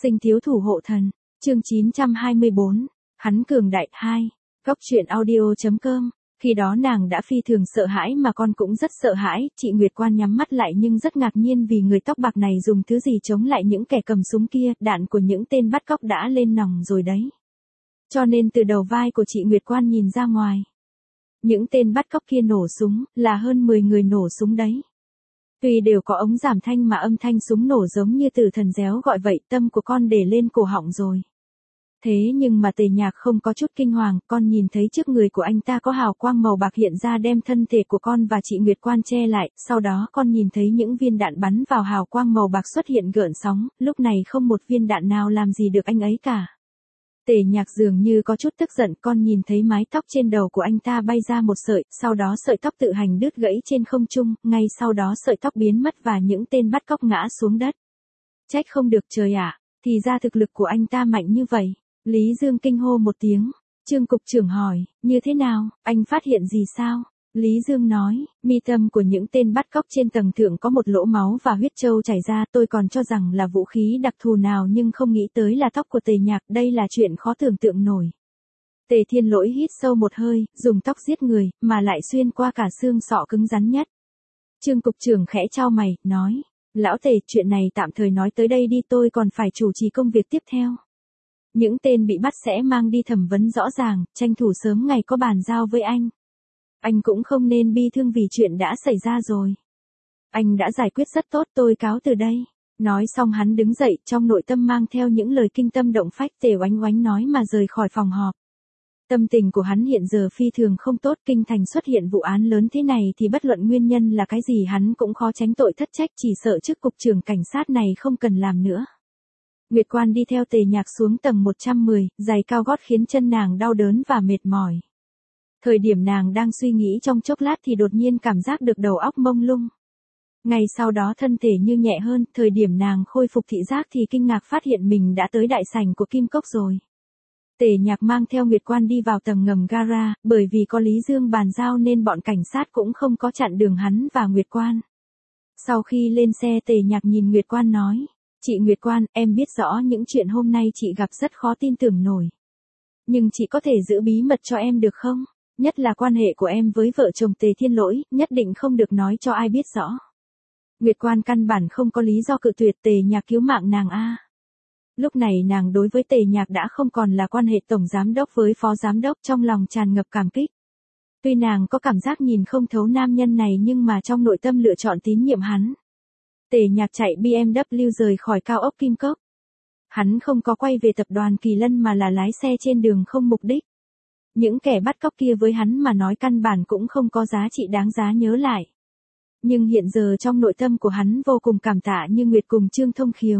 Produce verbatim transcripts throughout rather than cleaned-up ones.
Sinh thiếu thủ hộ thần, chương chín trăm hai mươi bốn, hắn cường đại hai, góc truyện audio.com, khi đó nàng đã phi thường sợ hãi mà con cũng rất sợ hãi, chị Nguyệt Quan nhắm mắt lại nhưng rất ngạc nhiên vì người tóc bạc này dùng thứ gì chống lại những kẻ cầm súng kia, đạn của những tên bắt cóc đã lên nòng rồi đấy. Cho nên từ đầu vai của chị Nguyệt Quan nhìn ra ngoài, những tên bắt cóc kia nổ súng, là hơn mười người nổ súng đấy. Tuy đều có ống giảm thanh mà âm thanh súng nổ giống như tử thần réo gọi vậy, tâm của con để lên cổ họng rồi. Thế nhưng mà Tề Nhạc không có chút kinh hoàng, con nhìn thấy trước người của anh ta có hào quang màu bạc hiện ra đem thân thể của con và chị Nguyệt Quan che lại, sau đó con nhìn thấy những viên đạn bắn vào hào quang màu bạc xuất hiện gợn sóng, lúc này không một viên đạn nào làm gì được anh ấy cả. Tề Nhạc dường như có chút tức giận, con nhìn thấy mái tóc trên đầu của anh ta bay ra một sợi, sau đó sợi tóc tự hành đứt gãy trên không trung, ngay sau đó sợi tóc biến mất và những tên bắt cóc ngã xuống đất. Trách không được trời ạ, thì ra thực lực của anh ta mạnh như vậy. Lý Dương kinh hô một tiếng. Trương cục trưởng hỏi, như thế nào, anh phát hiện gì sao? Lý Dương nói, mi tâm của những tên bắt cóc trên tầng thượng có một lỗ máu và huyết trâu chảy ra, tôi còn cho rằng là vũ khí đặc thù nào nhưng không nghĩ tới là tóc của Tề Nhạc, đây là chuyện khó tưởng tượng nổi. Tề Thiên Lỗi hít sâu một hơi, dùng tóc giết người, mà lại xuyên qua cả xương sọ cứng rắn nhất. Trương cục trưởng khẽ chau mày, nói, lão Tề, chuyện này tạm thời nói tới đây đi, tôi còn phải chủ trì công việc tiếp theo. Những tên bị bắt sẽ mang đi thẩm vấn rõ ràng, tranh thủ sớm ngày có bàn giao với anh. Anh cũng không nên bi thương vì chuyện đã xảy ra rồi. Anh đã giải quyết rất tốt, tôi cáo từ đây. Nói xong hắn đứng dậy, trong nội tâm mang theo những lời kinh tâm động phách. Tề Oánh Oánh nói mà rời khỏi phòng họp. Tâm tình của hắn hiện giờ phi thường không tốt, kinh thành xuất hiện vụ án lớn thế này thì bất luận nguyên nhân là cái gì hắn cũng khó tránh tội thất trách, chỉ sợ chức cục trưởng cảnh sát này không cần làm nữa. Nguyệt Quan đi theo Tề Nhạc xuống tầng một trăm mười, giày cao gót khiến chân nàng đau đớn và mệt mỏi. Thời điểm nàng đang suy nghĩ trong chốc lát thì đột nhiên cảm giác được đầu óc mông lung. Ngay sau đó thân thể như nhẹ hơn, thời điểm nàng khôi phục thị giác thì kinh ngạc phát hiện mình đã tới đại sảnh của Kim Cốc rồi. Tề Nhạc mang theo Nguyệt Quan đi vào tầng ngầm gara, bởi vì có Lý Dương bàn giao nên bọn cảnh sát cũng không có chặn đường hắn và Nguyệt Quan. Sau khi lên xe Tề Nhạc nhìn Nguyệt Quan nói, chị Nguyệt Quan, em biết rõ những chuyện hôm nay chị gặp rất khó tin tưởng nổi. Nhưng chị có thể giữ bí mật cho em được không? Nhất là quan hệ của em với vợ chồng Tề Thiên Lỗi, nhất định không được nói cho ai biết rõ. Nguyệt Quan căn bản không có lý do cự tuyệt. Tề Nhạc cứu mạng nàng a. Lúc này nàng đối với Tề Nhạc đã không còn là quan hệ tổng giám đốc với phó giám đốc, trong lòng tràn ngập cảm kích. Tuy nàng có cảm giác nhìn không thấu nam nhân này nhưng mà trong nội tâm lựa chọn tín nhiệm hắn. Tề Nhạc chạy bê em vê rời khỏi cao ốc Kim Cốc. Hắn không có quay về tập đoàn Kỳ Lân mà là lái xe trên đường không mục đích. Những kẻ bắt cóc kia với hắn mà nói căn bản cũng không có giá trị đáng giá nhớ lại. Nhưng hiện giờ trong nội tâm của hắn vô cùng cảm tạ Như Nguyệt cùng Trương Thông Khiếu.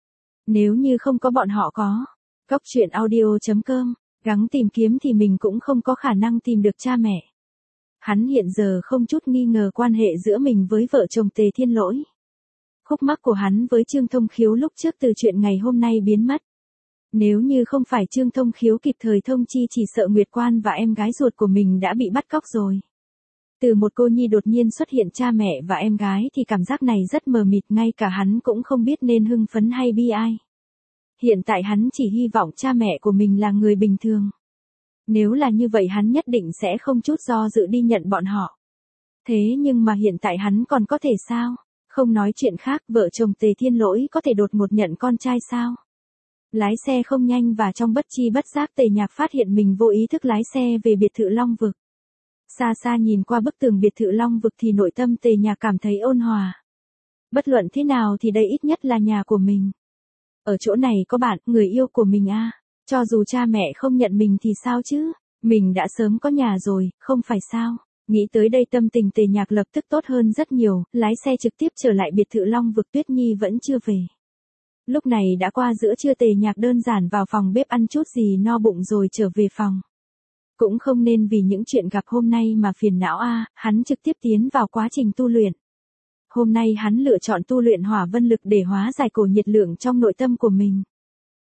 Nếu như không có bọn họ có, góc truyện audio.com, gắng tìm kiếm thì mình cũng không có khả năng tìm được cha mẹ. Hắn hiện giờ không chút nghi ngờ quan hệ giữa mình với vợ chồng Tề Thiên Lỗi. Khúc mắc của hắn với Trương Thông Khiếu lúc trước từ chuyện ngày hôm nay biến mất. Nếu như không phải Trương Thông Khiếu kịp thời thông chi chỉ sợ Nguyệt Quan và em gái ruột của mình đã bị bắt cóc rồi. Từ một cô nhi đột nhiên xuất hiện cha mẹ và em gái thì cảm giác này rất mờ mịt, ngay cả hắn cũng không biết nên hưng phấn hay bi ai. Hiện tại hắn chỉ hy vọng cha mẹ của mình là người bình thường. Nếu là như vậy hắn nhất định sẽ không chút do dự đi nhận bọn họ. Thế nhưng mà hiện tại hắn còn có thể sao? Không nói chuyện khác, vợ chồng Tề Thiên Lỗi có thể đột ngột nhận con trai sao? Lái xe không nhanh và trong bất chi bất giác Tề Nhạc phát hiện mình vô ý thức lái xe về biệt thự Long Vực. Xa xa nhìn qua bức tường biệt thự Long Vực thì nội tâm Tề Nhạc cảm thấy ôn hòa. Bất luận thế nào thì đây ít nhất là nhà của mình. Ở chỗ này có bạn, người yêu của mình a. À. Cho dù cha mẹ không nhận mình thì sao chứ? Mình đã sớm có nhà rồi, không phải sao? Nghĩ tới đây tâm tình Tề Nhạc lập tức tốt hơn rất nhiều, lái xe trực tiếp trở lại biệt thự Long Vực. Tuyết Nhi vẫn chưa về. Lúc này đã qua giữa trưa, Tề Nhạc đơn giản vào phòng bếp ăn chút gì no bụng rồi trở về phòng. Cũng không nên vì những chuyện gặp hôm nay mà phiền não a, à, hắn trực tiếp tiến vào quá trình tu luyện. Hôm nay hắn lựa chọn tu luyện hỏa vân lực để hóa giải cổ nhiệt lượng trong nội tâm của mình.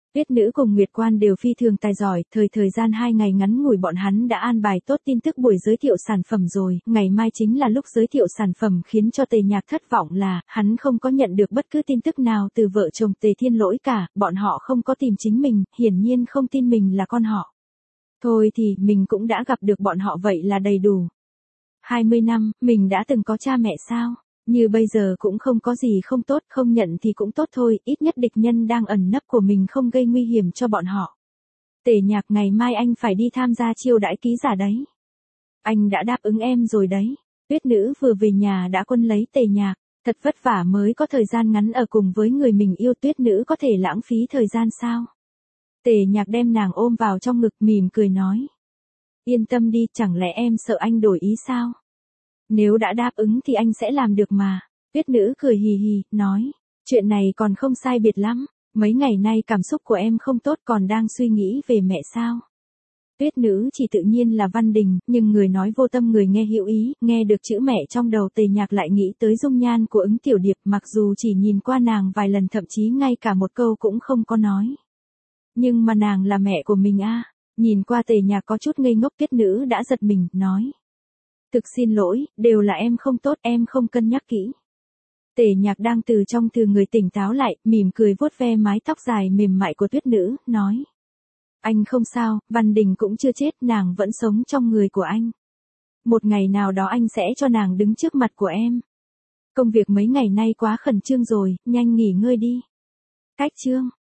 Tuyết Nữ cùng Nguyệt Quan đều phi thường tài giỏi, thời thời gian hai ngày ngắn ngủi bọn hắn đã an bài tốt tin tức buổi giới thiệu sản phẩm rồi, ngày mai chính là lúc giới thiệu sản phẩm khiến cho Tề Nhạc thất vọng là, hắn không có nhận được bất cứ tin tức nào từ vợ chồng Tề Thiên Lỗi cả, bọn họ không có tìm chính mình, hiển nhiên không tin mình là con họ. Thôi thì, mình cũng đã gặp được bọn họ vậy là đầy đủ. hai mươi năm, mình đã từng có cha mẹ sao? Như bây giờ cũng không có gì không tốt, không nhận thì cũng tốt thôi, ít nhất địch nhân đang ẩn nấp của mình không gây nguy hiểm cho bọn họ. Tề Nhạc, ngày mai anh phải đi tham gia chiêu đãi ký giả đấy. Anh đã đáp ứng em rồi đấy. Tuyết Nữ vừa về nhà đã quân lấy Tề Nhạc, thật vất vả mới có thời gian ngắn ở cùng với người mình yêu. Tuyết Nữ có thể lãng phí thời gian sao? Tề Nhạc đem nàng ôm vào trong ngực mỉm cười nói. Yên tâm đi, chẳng lẽ em sợ anh đổi ý sao? Nếu đã đáp ứng thì anh sẽ làm được mà. Tuyết Nữ cười hì hì, nói. Chuyện này còn không sai biệt lắm. Mấy ngày nay cảm xúc của em không tốt, còn đang suy nghĩ về mẹ sao? Tuyết Nữ chỉ tự nhiên là Văn Đình, nhưng người nói vô tâm người nghe hữu ý, nghe được chữ mẹ trong đầu Tề Nhạc lại nghĩ tới dung nhan của Ứng Tiểu Điệp, mặc dù chỉ nhìn qua nàng vài lần, thậm chí ngay cả một câu cũng không có nói. Nhưng mà nàng là mẹ của mình a. Nhìn qua Tề Nhạc có chút ngây ngốc. Tuyết Nữ đã giật mình, nói. Thực xin lỗi, đều là em không tốt, em không cân nhắc kỹ. Tề Nhạc đang từ trong từ người tỉnh táo lại, mỉm cười vuốt ve mái tóc dài mềm mại của Tuyết Nữ, nói. Anh không sao, Văn Đình cũng chưa chết, nàng vẫn sống trong người của anh. Một ngày nào đó anh sẽ cho nàng đứng trước mặt của em. Công việc mấy ngày nay quá khẩn trương rồi, nhanh nghỉ ngơi đi. Cách chương.